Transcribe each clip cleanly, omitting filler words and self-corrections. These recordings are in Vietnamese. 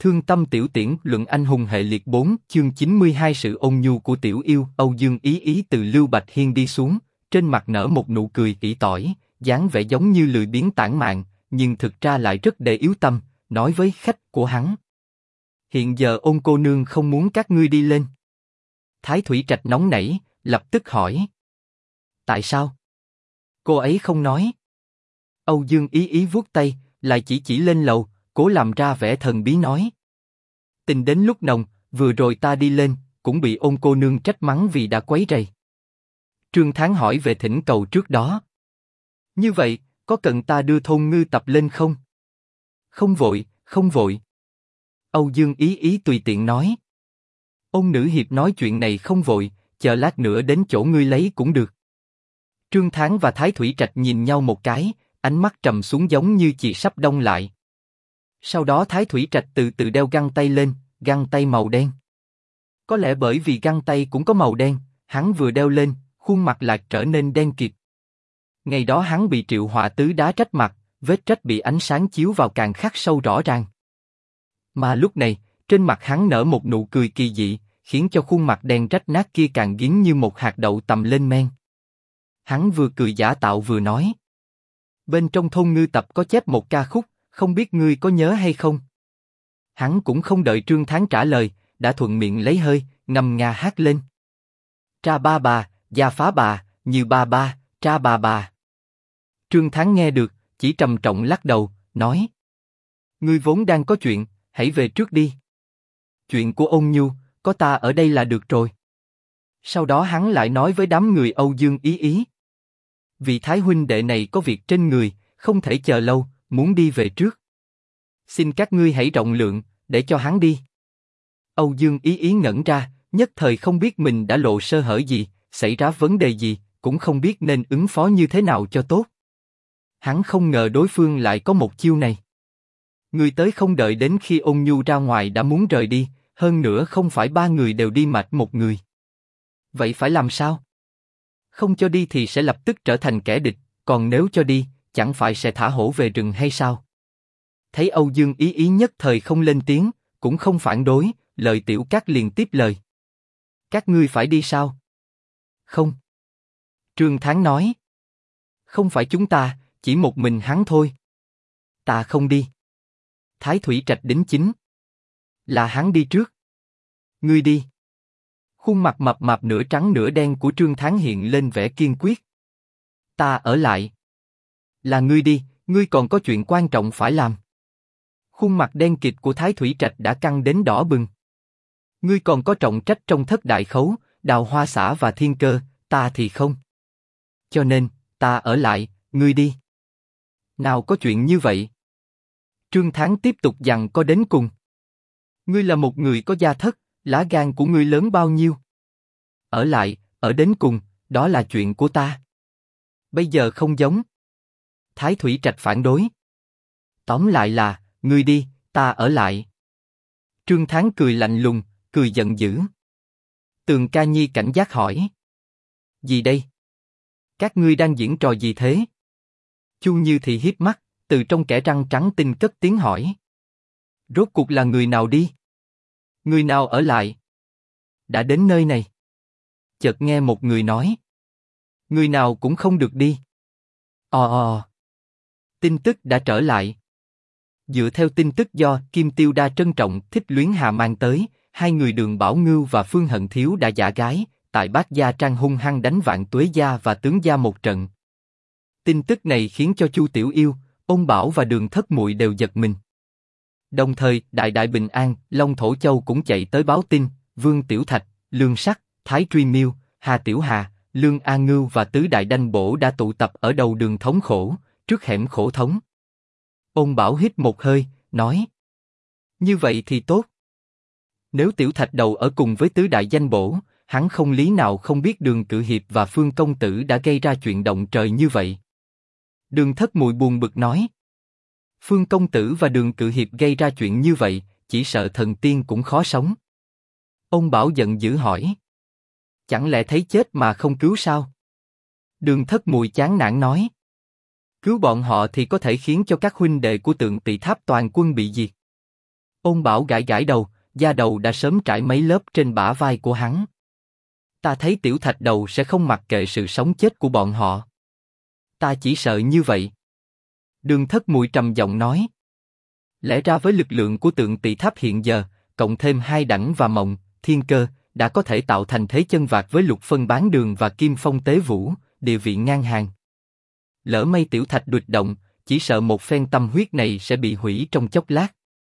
Thương tâm tiểu tiễn luận anh hùng hệ liệt 4 chương 92 sự ôn nhu của tiểu yêu. Âu Dương Ý Ý từ Lưu Bạch Hiên đi xuống, trên mặt nở một nụ cười ỷ tỏi, dáng vẻ giống như lười biếng tản mạn, nhưng thực ra lại rất để yếu tâm, nói với khách của hắn. Hiện giờ Ôn cô nương không muốn các ngươi đi lên. Thái Thủy Trạch nóng nảy, lập tức hỏi. Tại sao? Cô ấy không nói. Âu Dương Ý Ý vuốt tay, lại chỉ lên lầu, cố làm ra vẻ thần bí nói. Tình đến lúc nồng, vừa rồi ta đi lên, cũng bị Ôn cô nương trách mắng vì đã quấy rầy. Trương Thán hỏi về thỉnh cầu trước đó. Như vậy, có cần ta đưa Thôn Ngư Tập lên không? Không vội, không vội. Âu Dương Ý Ý tùy tiện nói. Ôn nữ hiệp nói chuyện này không vội, chờ lát nữa đến chỗ ngươi lấy cũng được. Trương Thán và Thái Thủy Trạch nhìn nhau một cái, ánh mắt trầm xuống giống như chỉ sắp đông lại. Sau đó Thái Thủy Trạch từ từ đeo găng tay lên, găng tay màu đen. Có lẽ bởi vì găng tay cũng có màu đen, hắn vừa đeo lên, khuôn mặt lại trở nên đen kịt. Ngày đó hắn bị Triệu Họa Tứ đá trách mặt, vết trách bị ánh sáng chiếu vào càng khắc sâu rõ ràng. Mà lúc này, trên mặt hắn nở một nụ cười kỳ dị, khiến cho khuôn mặt đen rách nát kia càng nghiến như một hạt đậu tầm lên men. Hắn vừa cười giả tạo vừa nói. Bên trong Thôn Ngư Tập có chép một ca khúc, không biết ngươi có nhớ hay không? Hắn cũng không đợi Trương Thán trả lời, đã thuận miệng lấy hơi, ngâm nga hát lên. Tra ba bà, gia phá bà, như ba ba, tra bà bà. Trương Thán nghe được, chỉ trầm trọng lắc đầu, nói. Ngươi vốn đang có chuyện, hãy về trước đi. Chuyện của Ôn Nhu, có ta ở đây là được rồi. Sau đó hắn lại nói với đám người Âu Dương Ý Ý. Vị Thái huynh đệ này có việc trên người, không thể chờ lâu, muốn đi về trước. Xin các ngươi hãy rộng lượng, để cho hắn đi. Âu Dương Ý Ý ngẩn ra, nhất thời không biết mình đã lộ sơ hở gì, xảy ra vấn đề gì, cũng không biết nên ứng phó như thế nào cho tốt. Hắn không ngờ đối phương lại có một chiêu này. Người tới không đợi đến khi Ôn Nhu ra ngoài đã muốn rời đi, hơn nữa không phải ba người đều đi mạch một người. Vậy phải làm sao? Không cho đi thì sẽ lập tức trở thành kẻ địch, còn nếu cho đi, chẳng phải sẽ thả hổ về rừng hay sao? Thấy Âu Dương Ý Ý nhất thời không lên tiếng, cũng không phản đối, lời Tiểu Cát liền tiếp lời. Các ngươi phải đi sao? Không. Trương Thán nói. Không phải chúng ta, chỉ một mình hắn thôi. Ta không đi. Thái Thủy Trạch đính chính. Là hắn đi trước. Ngươi đi. Khuôn mặt mập mạp nửa trắng nửa đen của Trương Thán hiện lên vẻ kiên quyết. Ta ở lại. Là ngươi đi, ngươi còn có chuyện quan trọng phải làm. Khuôn mặt đen kịt của Thái Thủy Trạch đã căng đến đỏ bừng. Ngươi còn có trọng trách trong Thất Đại Khấu, Đào Hoa Xã và Thiên Cơ, ta thì không. Cho nên, ta ở lại, ngươi đi. Nào có chuyện như vậy. Trương Thán tiếp tục dằn co đến cùng. Ngươi là một người có gia thất, lá gan của ngươi lớn bao nhiêu? Ở lại, ở đến cùng, đó là chuyện của ta. Bây giờ không giống. Thái Thủy Trạch phản đối. Tóm lại là, ngươi đi, ta ở lại. Trương Thán cười lạnh lùng, cười giận dữ. Tường Ca Nhi cảnh giác hỏi. Gì đây? Các ngươi đang diễn trò gì thế? Chu Như thì hiếp mắt, từ trong kẽ răng trắng tinh cất tiếng hỏi. Rốt cuộc là người nào đi? Người nào ở lại? Đã đến nơi này. Chợt nghe một người nói. Người nào cũng không được đi. Tin tức đã trở lại. Dựa theo tin tức do Kim Tiêu Đa trân trọng Thích Luyến Hà mang tới, hai người Đường Bảo Ngưu và Phương Hận Thiếu đã giả gái, tại Bát Gia Trang hung hăng đánh Vạn Tuế Gia và Tướng Gia một trận. Tin tức này khiến cho Chu Tiểu Yêu, Ôn Bảo và Đường Thất Muội đều giật mình. Đồng thời, Đại Bình An, Long Thổ Châu cũng chạy tới báo tin, Vương Tiểu Thạch, Lương Sắc, Thái Truy Miêu, Hà Tiểu Hà, Lương A Ngưu và Tứ Đại Đanh Bổ đã tụ tập ở đầu đường thống khổ, trước hẻm khổ thống. Ôn Bảo hít một hơi, nói. Như vậy thì tốt. Nếu Tiểu Thạch đầu ở cùng với Tứ Đại Danh Bổ, hắn không lý nào không biết Đường Cự Hiệp và Phương Công Tử đã gây ra chuyện động trời như vậy. Đường Thất Muội buồn bực nói. Phương Công Tử và Đường Cự Hiệp gây ra chuyện như vậy, chỉ sợ thần tiên cũng khó sống. Ôn Bảo giận dữ hỏi. Chẳng lẽ thấy chết mà không cứu sao? Đường Thất Muội chán nản nói. Cứu bọn họ thì có thể khiến cho các huynh đệ của Tượng Tỵ Tháp toàn quân bị diệt. Ôn Bảo gãi gãi đầu, da đầu đã sớm trải mấy lớp trên bả vai của hắn. Ta thấy Tiểu Thạch Đầu sẽ không mặc kệ sự sống chết của bọn họ. Ta chỉ sợ như vậy. Đường Thất Mùi trầm giọng nói. Lẽ ra với lực lượng của Tượng Tỳ Tháp hiện giờ, cộng thêm Hai Đẳng và Mộng, Thiên Cơ, đã có thể tạo thành thế chân vạc với Lục Phân Bán Đường và Kim Phong Tế Vũ, địa vị ngang hàng. Lỡ may Tiểu Thạch đuổi động, chỉ sợ một phen tâm huyết này sẽ bị hủy trong chốc lát.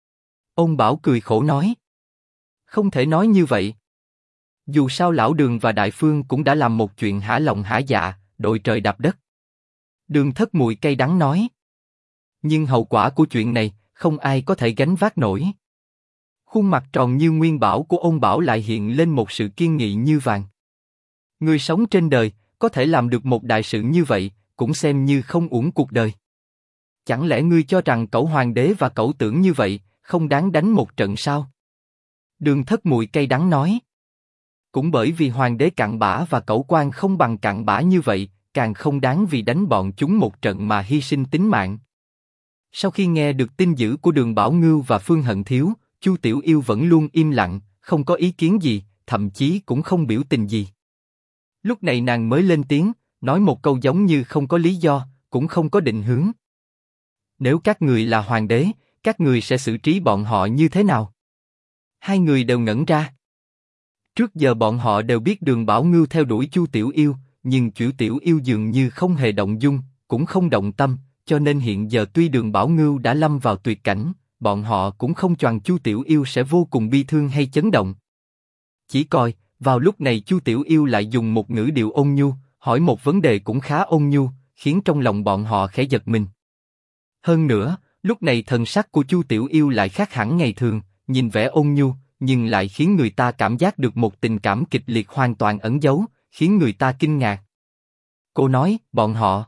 Ôn Bảo cười khổ nói. Không thể nói như vậy. Dù sao Lão Đường và Đại Phương cũng đã làm một chuyện hả lòng hả dạ, đội trời đạp đất. Đường Thất Mùi cay đắng nói. Nhưng hậu quả của chuyện này, không ai có thể gánh vác nổi. Khuôn mặt tròn như nguyên bảo của Ôn Bảo lại hiện lên một sự kiên nghị như vàng. Người sống trên đời, có thể làm được một đại sự như vậy, cũng xem như không uổng cuộc đời. Chẳng lẽ ngươi cho rằng cẩu hoàng đế và cẩu tưởng như vậy, không đáng đánh một trận sao? Đường Thất Mùi cay đắng nói. Cũng bởi vì hoàng đế cặn bã và cẩu quan không bằng cặn bã như vậy, càng không đáng vì đánh bọn chúng một trận mà hy sinh tính mạng. Sau khi nghe được tin dữ của Đường Bảo Ngưu và Phương Hận Thiếu, Chu Tiểu Yêu vẫn luôn im lặng, không có ý kiến gì, thậm chí cũng không biểu tình gì. Lúc này nàng mới lên tiếng, nói một câu giống như không có lý do, cũng không có định hướng. Nếu các người là hoàng đế, các người sẽ xử trí bọn họ như thế nào? Hai người đều ngẩn ra. Trước giờ bọn họ đều biết Đường Bảo Ngưu theo đuổi Chu Tiểu Yêu, nhưng Chu Tiểu Yêu dường như không hề động dung, cũng không động tâm, cho nên hiện giờ tuy Đường Bảo Ngưu đã lâm vào tuyệt cảnh, bọn họ cũng không choàng Chu Tiểu Yêu sẽ vô cùng bi thương hay chấn động. Chỉ coi, vào lúc này Chu Tiểu Yêu lại dùng một ngữ điệu ôn nhu, hỏi một vấn đề cũng khá ôn nhu, khiến trong lòng bọn họ khẽ giật mình. Hơn nữa, lúc này thần sắc của Chu Tiểu Yêu lại khác hẳn ngày thường, nhìn vẻ ôn nhu, nhưng lại khiến người ta cảm giác được một tình cảm kịch liệt hoàn toàn ẩn giấu, khiến người ta kinh ngạc. Cô nói, bọn họ.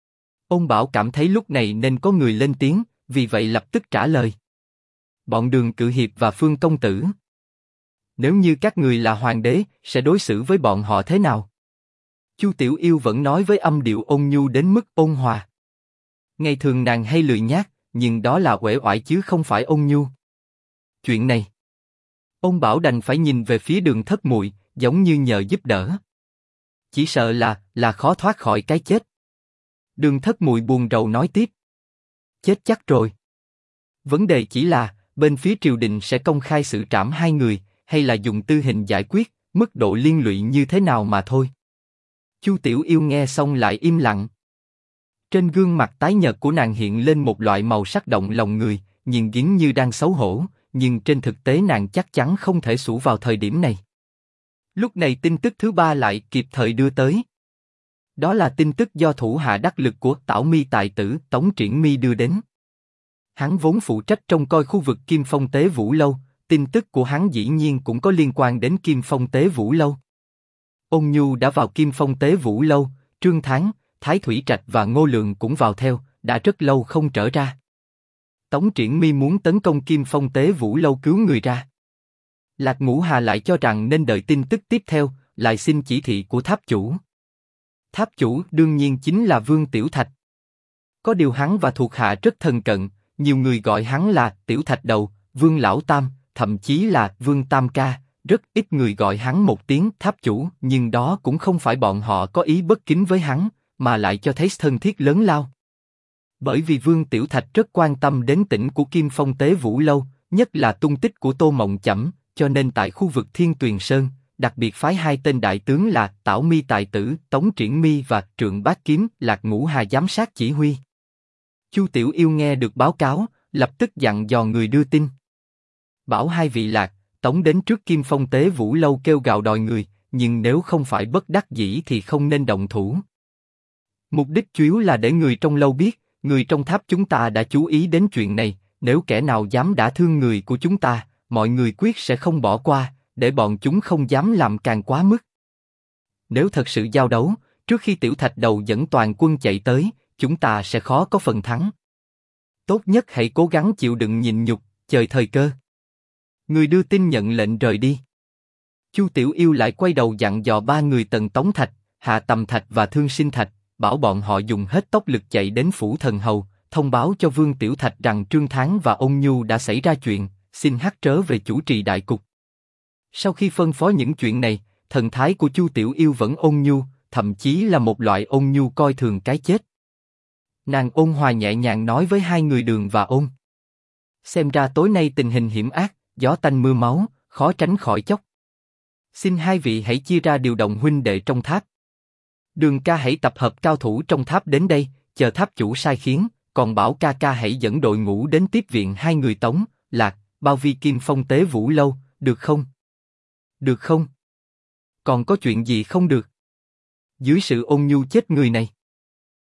Ôn Bảo cảm thấy lúc này nên có người lên tiếng, vì vậy lập tức trả lời. Bọn Đường Cự Hiệp và Phương Công Tử. Nếu như các người là hoàng đế, sẽ đối xử với bọn họ thế nào? Chu Tiểu Yêu vẫn nói với âm điệu ôn nhu đến mức ôn hòa. Ngày thường nàng hay lười nhác, nhưng đó là uể oải chứ không phải ôn nhu. Chuyện này, Ôn Bảo đành phải nhìn về phía Đường Thất Mùi, giống như nhờ giúp đỡ. Chỉ sợ là khó thoát khỏi cái chết. Đường Thất Mùi buồn rầu nói tiếp. Chết chắc rồi. Vấn đề chỉ là, bên phía triều đình sẽ công khai xử trảm hai người, hay là dùng tư hình giải quyết, mức độ liên lụy như thế nào mà thôi. Chu Tiểu Yêu nghe xong lại im lặng. Trên gương mặt tái nhợt của nàng hiện lên một loại màu sắc động lòng người, nhìn giống như đang xấu hổ, nhưng trên thực tế nàng chắc chắn không thể xủ vào thời điểm này. Lúc này tin tức thứ ba lại kịp thời đưa tới. Đó là tin tức do thủ hạ đắc lực của Tảo Mi tài tử Tống Triển Mi đưa đến. Hắn vốn phụ trách trông coi khu vực Kim Phong Tế Vũ Lâu, tin tức của hắn dĩ nhiên cũng có liên quan đến Kim Phong Tế Vũ Lâu. Ôn Nhu đã vào Kim Phong Tế Vũ Lâu, Trương Thắng, Thái Thủy Trạch và Ngô Lượng cũng vào theo, đã rất lâu không trở ra. Tống Triển Mi muốn tấn công Kim Phong Tế Vũ Lâu cứu người ra. Lạc Ngũ Hà lại cho rằng nên đợi tin tức tiếp theo, lại xin chỉ thị của tháp chủ. Tháp chủ đương nhiên chính là Vương Tiểu Thạch. Có điều hắn và thuộc hạ rất thân cận, nhiều người gọi hắn là Tiểu Thạch Đầu, Vương Lão Tam, thậm chí là Vương Tam Ca, rất ít người gọi hắn một tiếng tháp chủ, nhưng đó cũng không phải bọn họ có ý bất kính với hắn, mà lại cho thấy thân thiết lớn lao. Bởi vì Vương Tiểu Thạch rất quan tâm đến tỉnh của Kim Phong Tế Vũ Lâu, nhất là tung tích của Tô Mộng Chẩm, cho nên tại khu vực Thiên Tuyền Sơn, đặc biệt phái hai tên đại tướng là Tảo Mi tài tử Tống Triển Mi và Trượng Bát Kiếm Lạc Ngũ Hà giám sát chỉ huy. Chu Tiểu Yêu nghe được báo cáo, lập tức dặn dò người đưa tin. Bảo hai vị Lạc, Tống đến trước Kim Phong Tế Vũ Lâu kêu gào đòi người, nhưng nếu không phải bất đắc dĩ thì không nên động thủ. Mục đích chủ yếu là để người trong lâu biết, người trong tháp chúng ta đã chú ý đến chuyện này, nếu kẻ nào dám đả thương người của chúng ta, mọi người quyết sẽ không bỏ qua, để bọn chúng không dám làm càng quá mức. Nếu thật sự giao đấu, trước khi Tiểu Thạch Đầu dẫn toàn quân chạy tới, chúng ta sẽ khó có phần thắng. Tốt nhất hãy cố gắng chịu đựng nhịn nhục, chờ thời cơ. Người đưa tin nhận lệnh rời đi. Chu Tiểu Yêu lại quay đầu dặn dò ba người Tần Tống Thạch, Hạ Tầm Thạch và Thương Sinh Thạch, bảo bọn họ dùng hết tốc lực chạy đến phủ thần hầu, thông báo cho Vương Tiểu Thạch rằng Trương Thắng và Ôn Nhu đã xảy ra chuyện, xin hắc trớ về chủ trì đại cục. Sau khi phân phó những chuyện này, thần thái của Chu Tiểu Yêu vẫn ôn nhu, thậm chí là một loại ôn nhu coi thường cái chết. Nàng ôn hòa nhẹ nhàng nói với hai người Đường và Ôn. Xem ra tối nay tình hình hiểm ác, gió tanh mưa máu, khó tránh khỏi chốc. Xin hai vị hãy chia ra điều động huynh đệ trong tháp. Đường ca hãy tập hợp cao thủ trong tháp đến đây, chờ tháp chủ sai khiến, còn Bảo ca ca hãy dẫn đội ngũ đến tiếp viện hai người Tống, Lạc, Bao Vi Kim Phong Tế Vũ Lâu, được không? Được không? Còn có chuyện gì không được? Dưới sự ôn nhu chết người này,